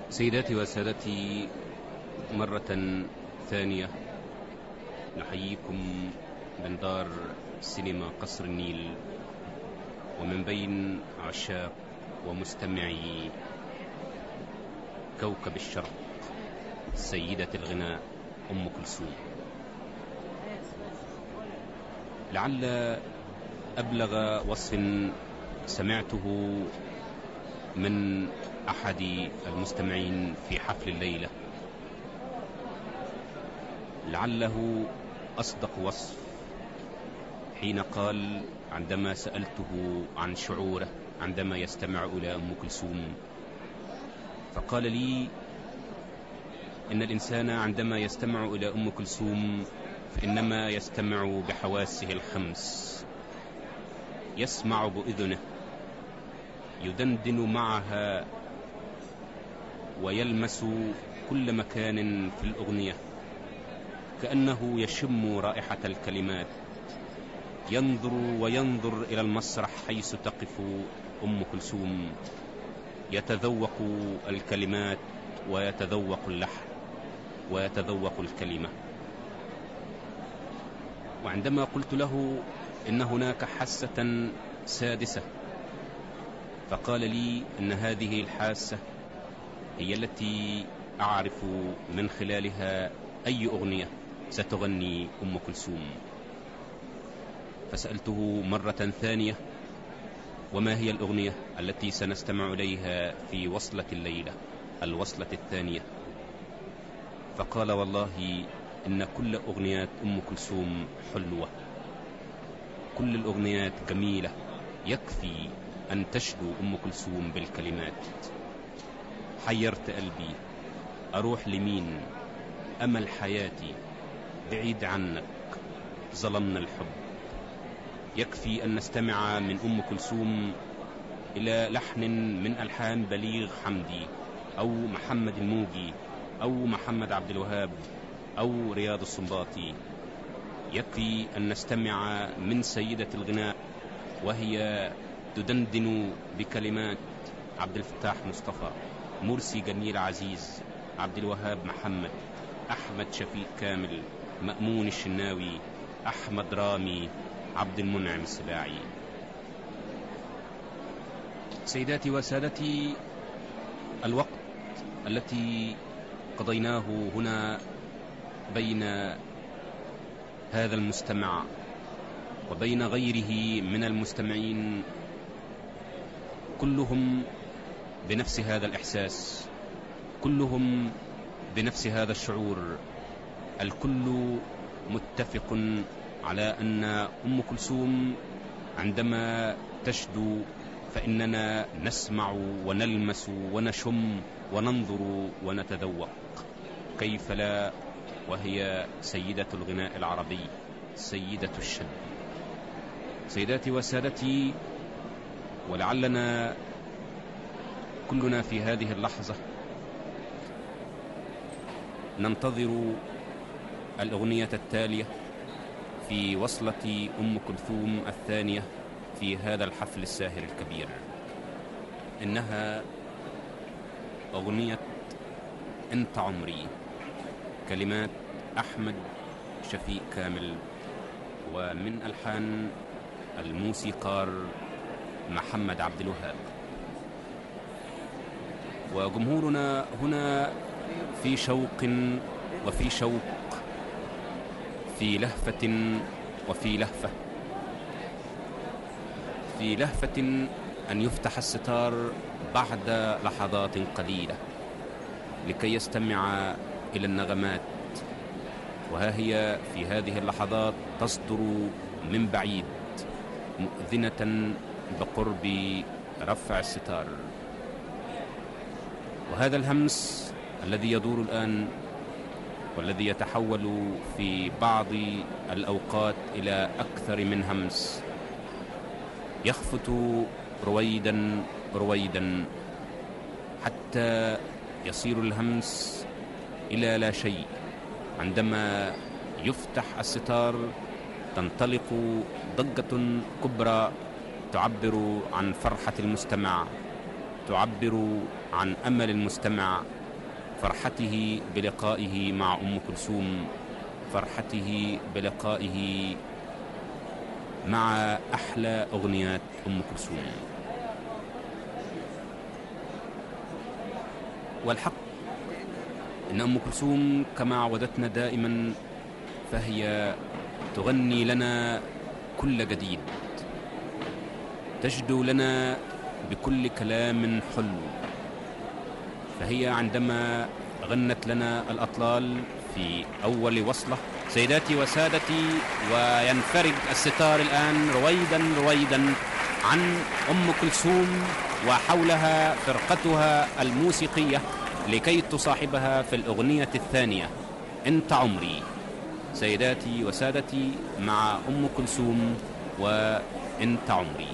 سيداتي وسادتي، مرة ثانية نحييكم من دار سينما قصر النيل ومن بين عشاق ومستمعي كوكب الشرق سيدة الغناء أم كلثوم. لعل أبلغ وصف سمعته من أحد المستمعين في حفل الليلة، لعله أصدق وصف، حين قال عندما سألته عن شعوره عندما يستمع إلى أم كلثوم، فقال لي إن الإنسان عندما يستمع إلى أم كلثوم فإنما يستمع بحواسه الخمس، يسمع بأذنه، يدندن معها ويلمس كل مكان في الأغنية، كأنه يشم رائحة الكلمات، ينظر وينظر إلى المسرح حيث تقف أم كلثوم، يتذوق الكلمات ويتذوق اللحن ويتذوق الكلمة. وعندما قلت له إن هناك حاسة سادسة، فقال لي إن هذه الحاسة هي التي أعرف من خلالها أي أغنية ستغني أم كلثوم. فسألته مرة ثانية وما هي الأغنية التي سنستمع إليها في وصلة الليلة، الوصلة الثانية؟ فقال والله إن كل أغنيات أم كلثوم حلوة، كل الأغنيات جميلة، يكفي أن تشدو أم كلثوم بالكلمات. حيرت قلبي، أروح لمين؟ أمل حياتي، بعيد عنك، ظلمنا الحب. يكفي أن نستمع من أم كلثوم إلى لحن من ألحان بليغ حمدي أو محمد الموجي أو محمد عبد الوهاب أو رياض السنباطي. يكفي أن نستمع من سيدة الغناء وهي تدندن بكلمات عبد الفتاح مصطفى، مرسي جميل عزيز، عبد الوهاب محمد، أحمد شفيق كامل، مأمون الشناوي، أحمد رامي، عبد المنعم السباعي. سيداتي وسادتي، الوقت التي قضيناه هنا بين هذا المستمع وبين غيره من المستمعين كلهم بنفس هذا الإحساس، كلهم بنفس هذا الشعور، الكل متفق على أن أم كلثوم عندما تشدو فإننا نسمع ونلمس ونشم وننظر ونتذوق، كيف لا وهي سيدة الغناء العربي، سيدة الشد. سيداتي وسادتي، ولعلنا كلنا في هذه اللحظة ننتظر الأغنية التالية في وصلة أم كلثوم الثانية في هذا الحفل الساهر الكبير. إنها أغنية أنت عمري، كلمات أحمد شفيق كامل ومن ألحان الموسيقار محمد عبد الوهاب. وجمهورنا هنا في شوق وفي شوق، في لهفة وفي لهفة، في لهفة أن يفتح الستار بعد لحظات قليلة لكي يستمع إلى النغمات، وها هي في هذه اللحظات تصدر من بعيد مؤذنة بقرب رفع الستار. وهذا الهمس الذي يدور الآن والذي يتحول في بعض الأوقات إلى أكثر من همس يخفت رويدا رويدا حتى يصير الهمس إلى لا شيء. عندما يفتح الستار تنطلق ضجة كبرى تعبر عن فرحة المستمع، تعبر عن أمل المستمع فرحته بلقائه مع أم كلثوم، فرحته بلقائه مع أحلى أغنيات أم كلثوم. والحق إن أم كلثوم كما عودتنا دائما فهي تغني لنا كل جديد، تجدو لنا بكل كلام حلو. فهي عندما غنت لنا الأطلال في أول وصلة سيداتي وسادتي، وينفرج الستار الآن رويدا رويدا عن أم كلثوم وحولها فرقتها الموسيقية لكي تصاحبها في الأغنية الثانية أنت عمري. سيداتي وسادتي مع أم كلثوم وأنت عمري.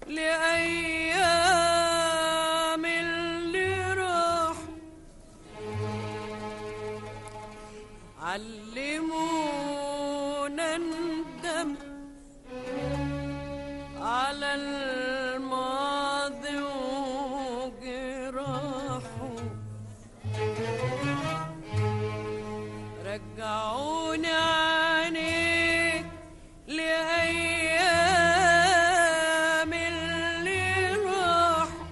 لأيام اللي راحوا علمونا ندم على الماضي وجراحه رجعوني عينيك لأيام اللي راحوا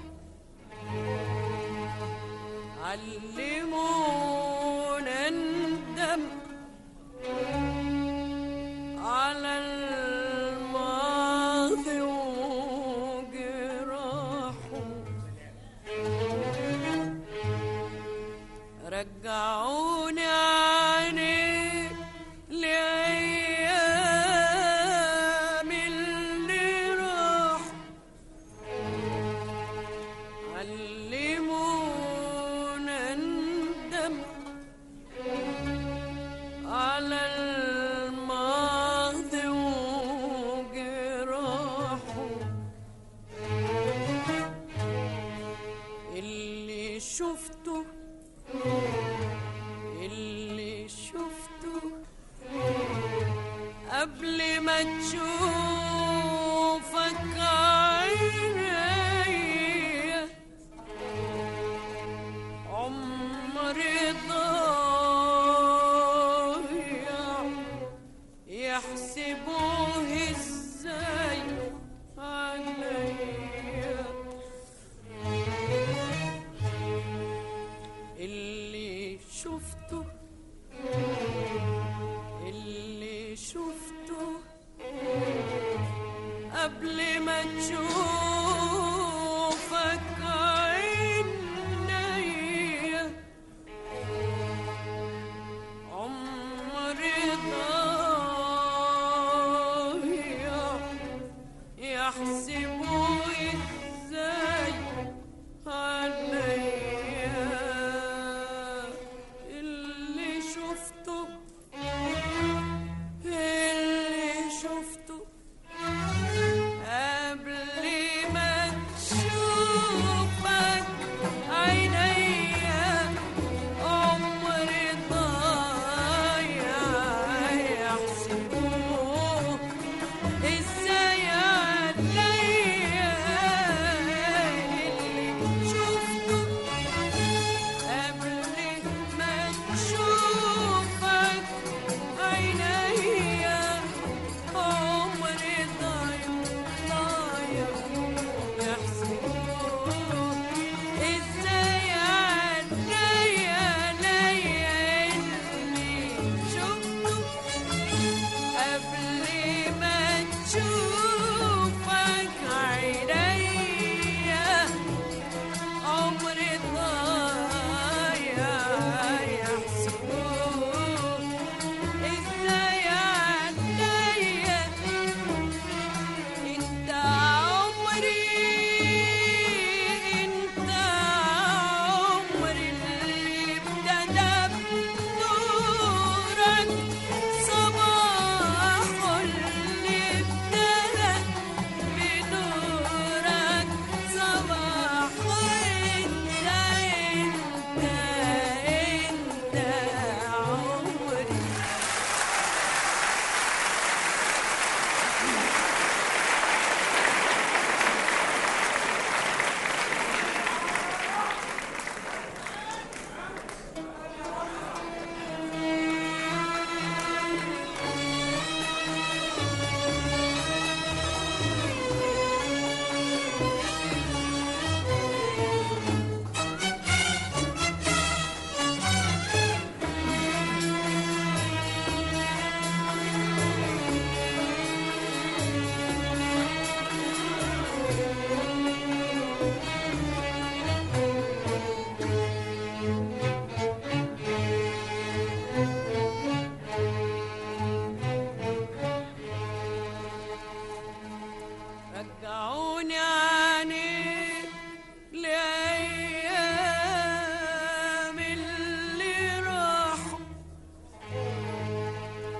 علمونا ندم على الماضي وجراحه رجعوني عينيك لأيام اللي راحوا علمونا ندم على الماضي وجراحه اللي شفته قبل ما تشوفك عينيا عمري ضايع يحسبوه ازاي عليا اللي شفته قبل ما تشوفك عينيا عمري ضايع يحسبوا ازاي عليا اللي شفته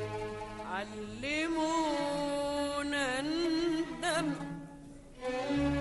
علمونا ندم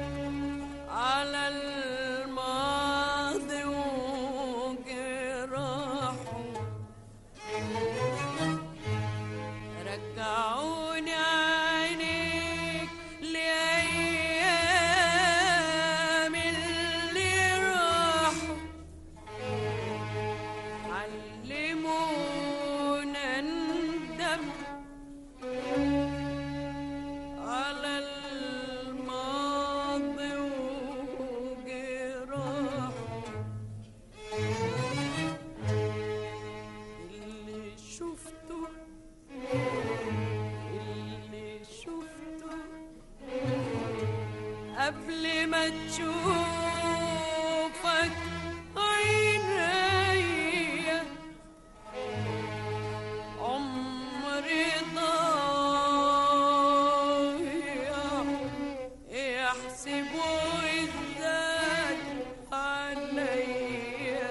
تشوفك عينيا عمري ضايع يحسبوا ازاي عليا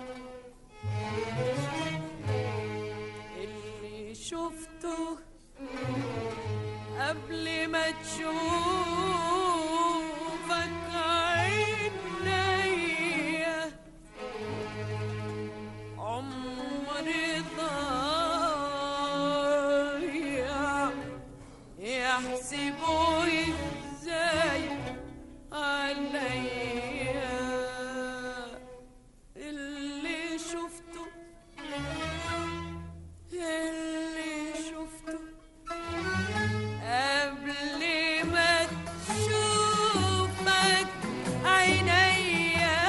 اللي شفته قبل ما تشوفك عينيا عمري ضايع يحسبوا ازاي عليا اللي شفته قبل ما تشوفك عينيا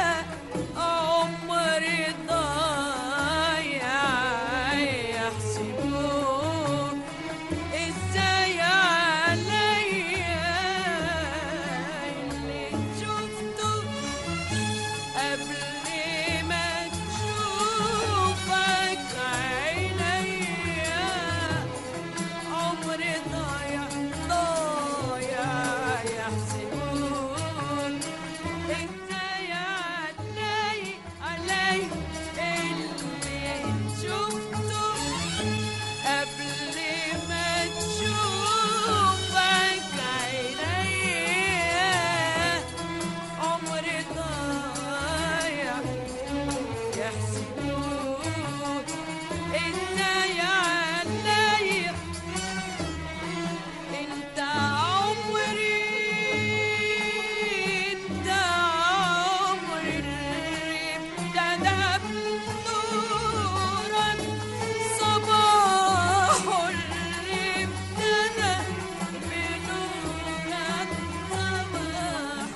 عمري ضايع يحسبوك ازاي عليا اللي شفته قبل ما تشوفك عينيا عمري ضايع يحسبون ازاي علي اللي شفته قبل ما تشوفك عينيا عمري ضايع يحسبون ازاي علي انت عمري ابتدى بنورا صباح اللي ابتدى بنورا صباح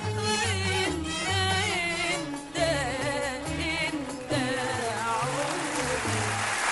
انت عمري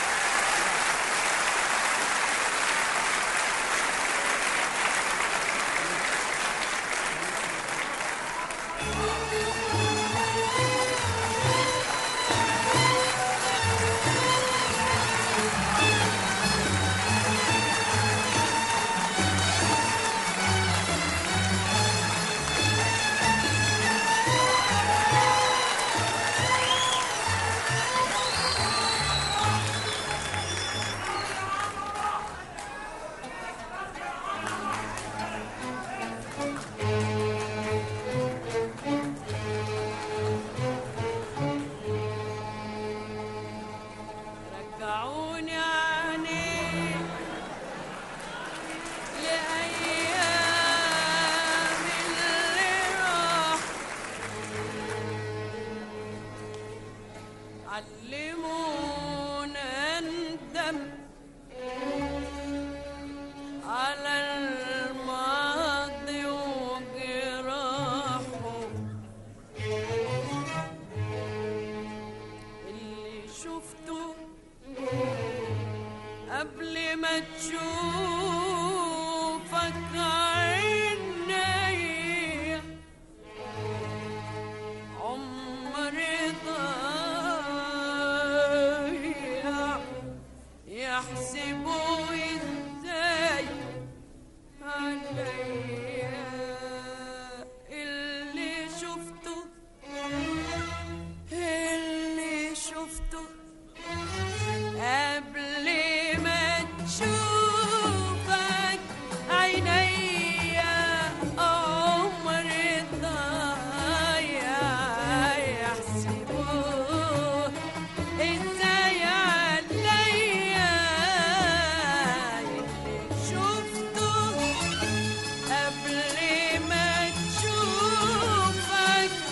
رجعوني عنيك لأيام اللي راح علمونا ندم على الماضي وجراحه اللي شفته قبل ما تشوفك عينيا عمري ضايع يحسبوا ازاي عليا اللي شفته قبل ما تشوفك عينيا عمري ضايع يحسبوه ازاي عليا اللي شفته قبل ما تشوفك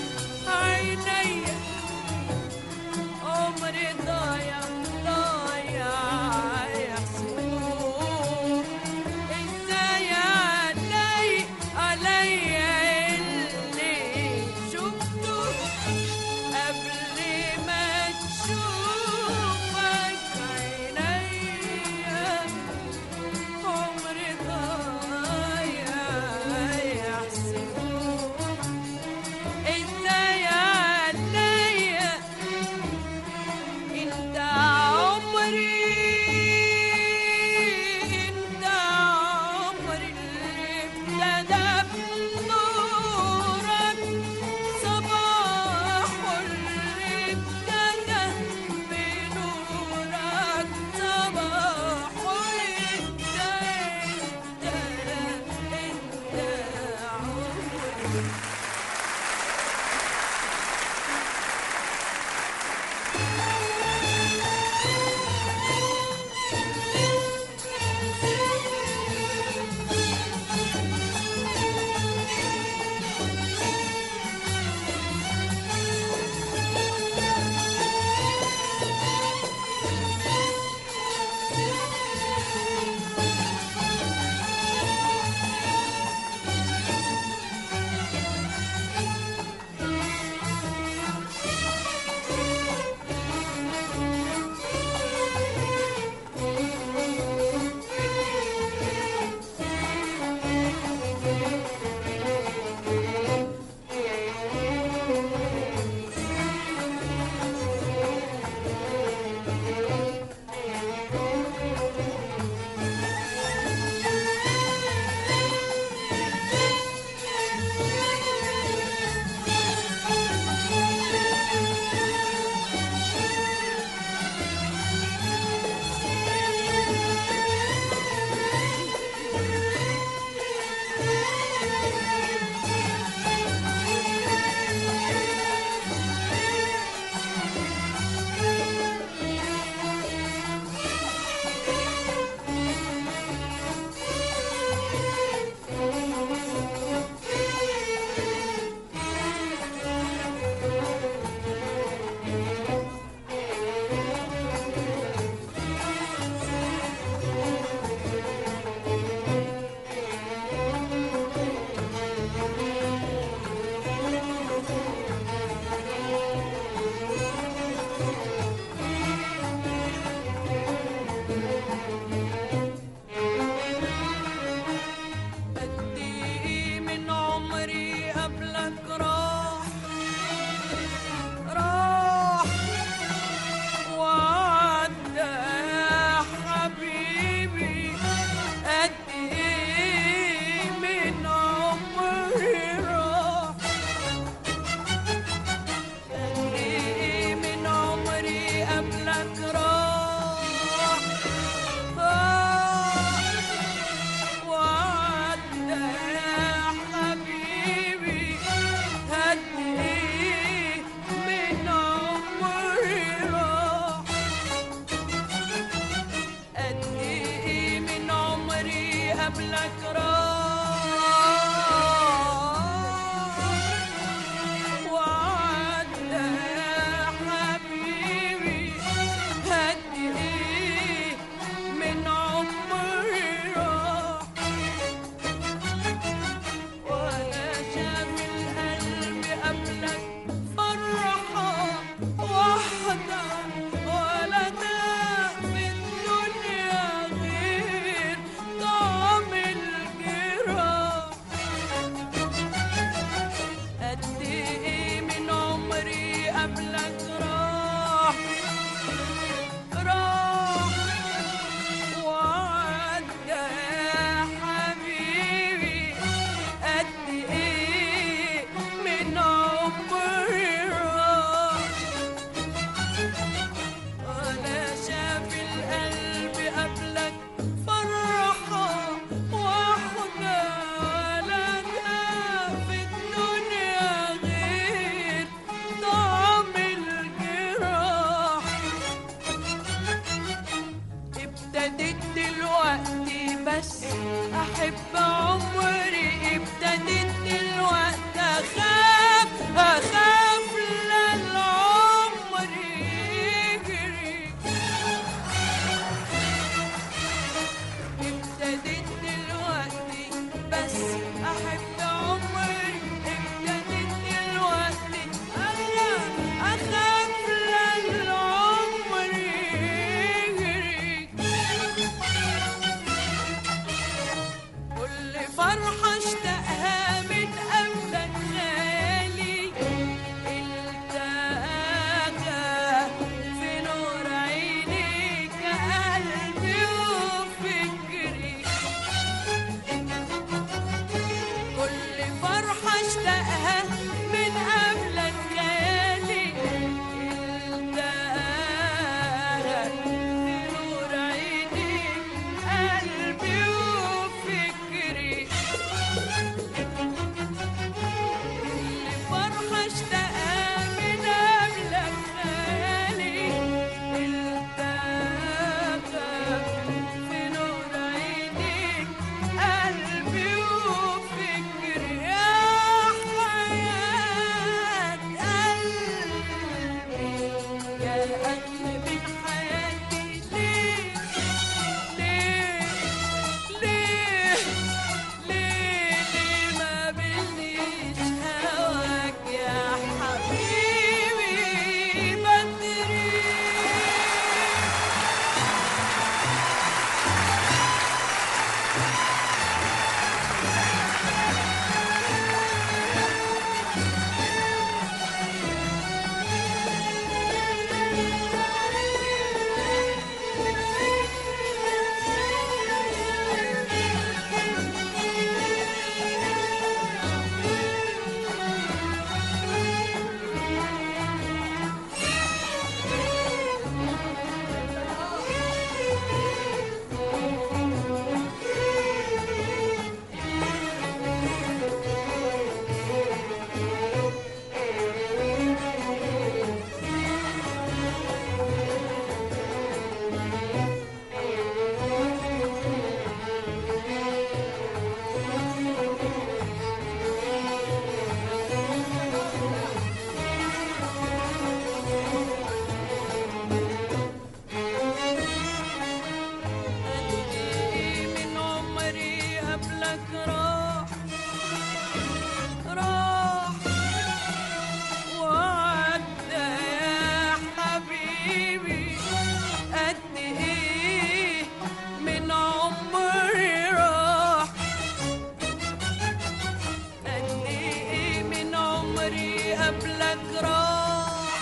قبلك راح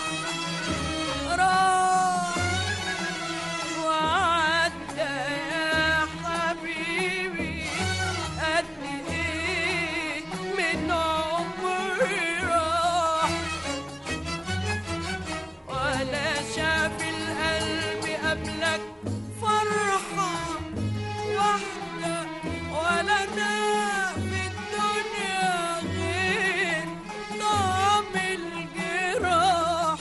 راح وعدى يا حبيبي، قد ايه من عمري راح، ولا شاف القلب قبلك فرحة واحدة، ولا داق في الدنيا غير طعم الجراح.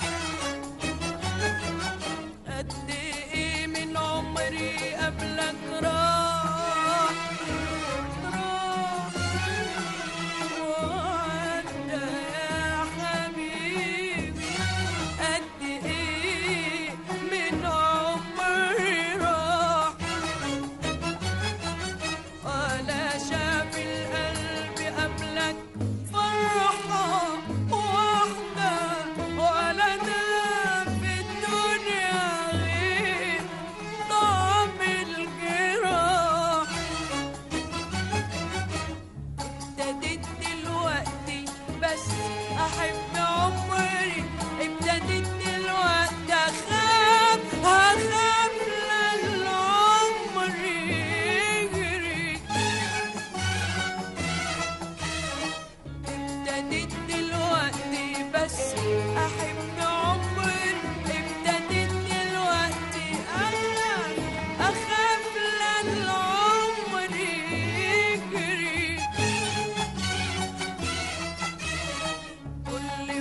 قد ايه من عمري قبلك راح راح وعدى يا حبيبي، قد ايه من عمري راح، ولا شاف القلب قبلك فرحة واحدة، ولا داق في الدنيا غير طعم الجراح. ابتديت دلوقتي بس أحب عمري، ابتديت دلوقتي أخاف هخاف للعمر يجري. ابتديت دلوقتي بس أحب عمري، ابتديت دلوقتي أخاف للعمر يجري. كل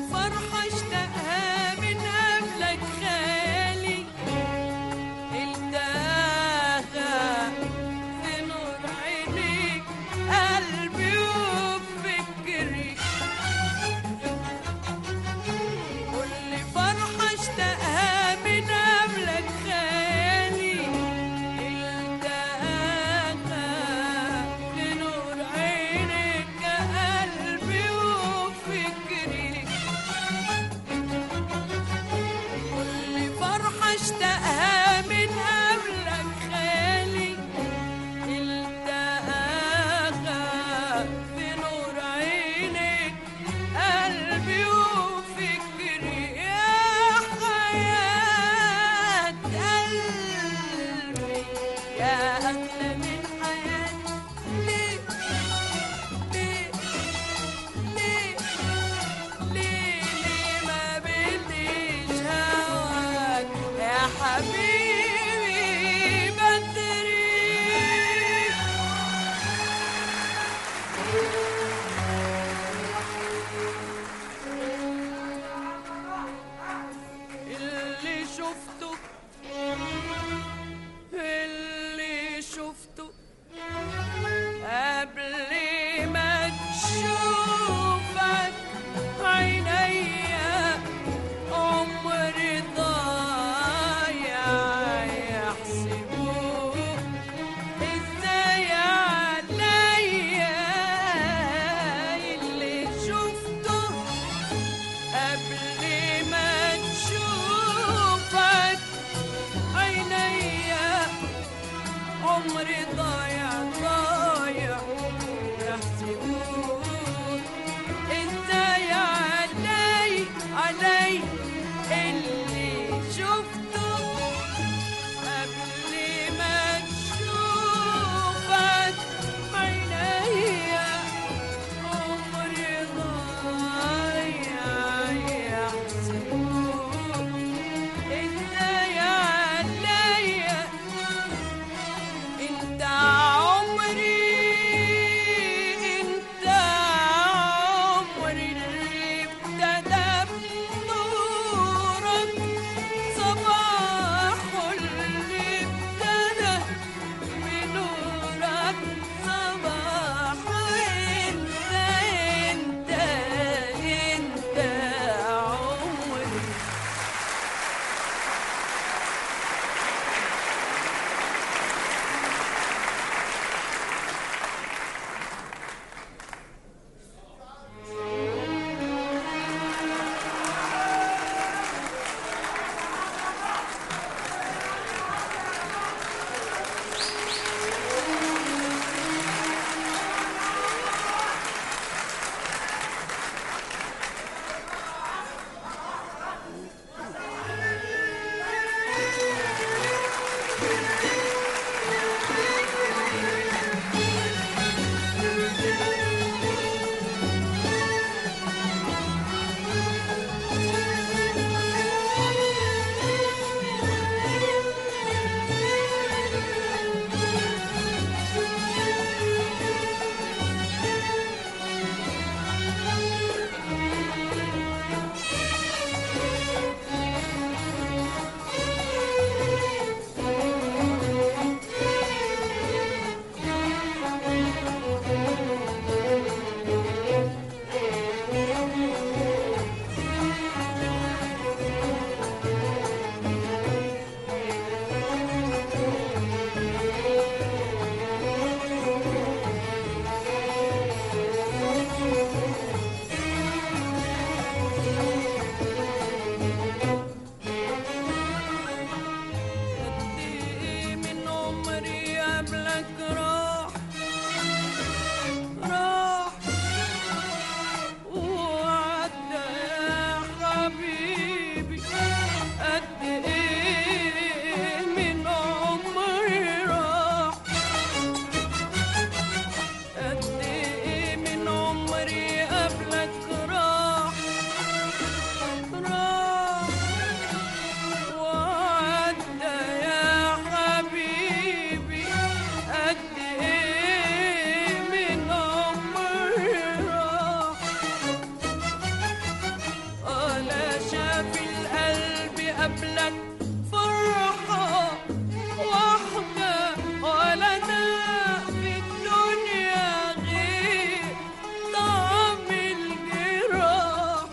قبلك فرحة واحدة ولا أنا في الدنيا غير طعم الجراح.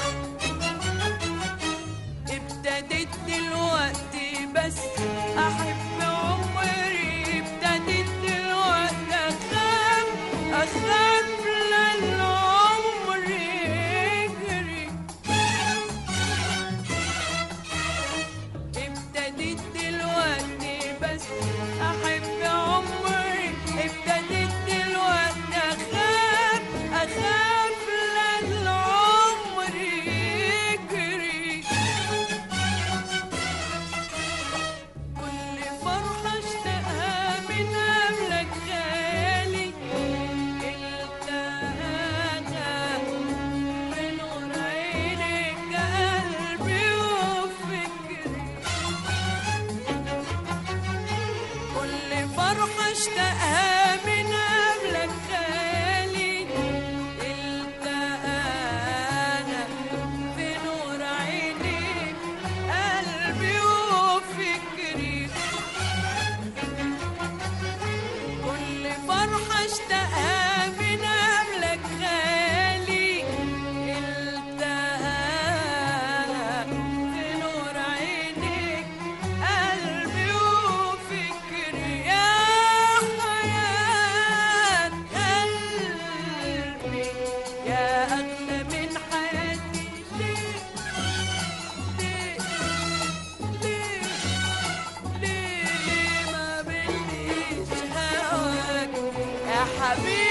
ابتديت دلوقتي بس أحب عمري، ابتديت دلوقتي أخاف للعمر يجري. ابتديت دلوقتي بس أحب عمري، ابتديت دلوقتي أخاف للعمر يجري. كل فرحة اشتقها من قبلك خيالي التقاها بنور عينيك قلبي وفكري. كل فرحة اشتقها من قبلك خيالي التقاها بنور عينيك قلبي وفكري. كل فرحة اشتقها من قبلك خيالي التقاها بنور عينيك قلبي وفكري. يا حياة قلبي يا أغلى من حياتي، ليه ليه ما بليش هواك يا حبيبي.